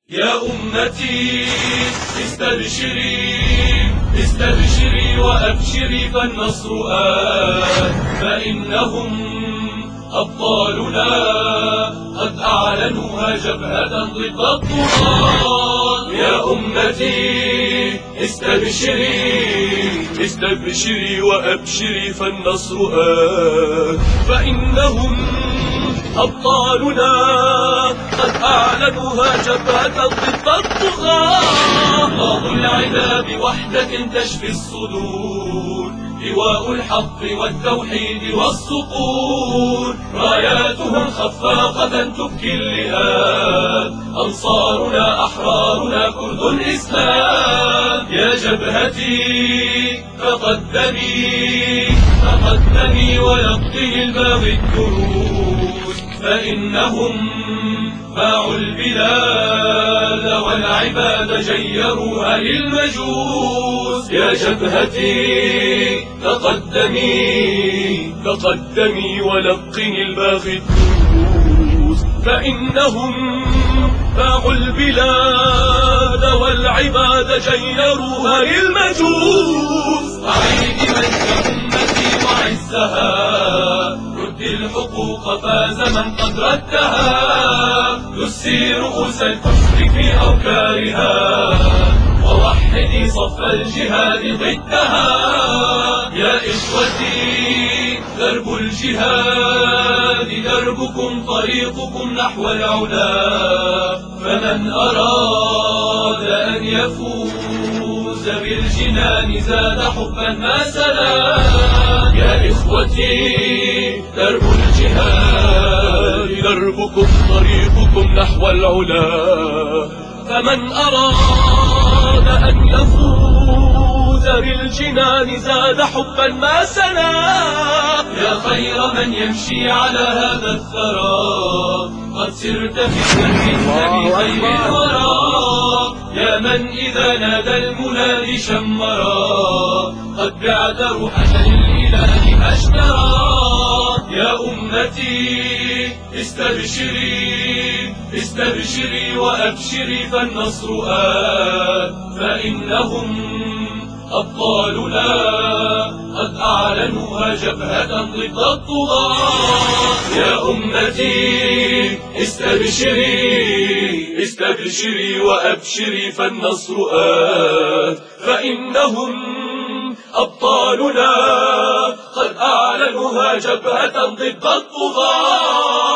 يا أمتي استبشري وأبشري فالنصر آت، فإنهم أبطالنا قد أعلنوها جبهة ضد الطغاة. يا أمتي استبشري وأبشري فالنصر آت، فإنهم أبطالنا قد أعلنوها جبهة ضد الطغاة. الله العدا بوحدة تشفي الصدور، لواء الحق والتوحيد والصقور، راياتهم خفاقة تبكي اللئام، أنصارنا أحرارنا كرد الإسلام. يا جبهتي تقدمي ويقضي الباغي الدروس، فإنهم باعوا البلاد والعباد جيروها للمجوس. يا جبهتي تقدمي ولقني الباغي الدروس، فإنهم باعوا البلاد والعباد جيروها للمجوس. أعيد مجد أمتي وعزها، رد الحقوق فاز من قد ردها، دسي رؤوس الكفر في أوكارها، ووحدي صف الجهاد ضدها. يا إخوتي درب الجهاد دربكم، طريقكم نحو العلا، فمن أراد أن يفوز بالجنان زاد حبا ما سلا. يا إخوتي درب الجهاد دربكم، طريقكم نحو العلا، فمن أراد أن يفوز بالجنان زاد حبا ما سلا. يا خير من يمشي على هذا الثرى، قد سرت في النبي خير الورى. يا من إذا نادى المنادي شمرا، قد بعت روحك للإله أشترى. يا أمتي استبشري وأبشري فالنصر آت، فإنهم أبطالنا قد أعلنوها جبهة ضد الطغاة. يا أمتي استبشري وأبشري فالنصر آت، فإنهم أبطالنا قد أعلنوها جبهة ضد الطغاة.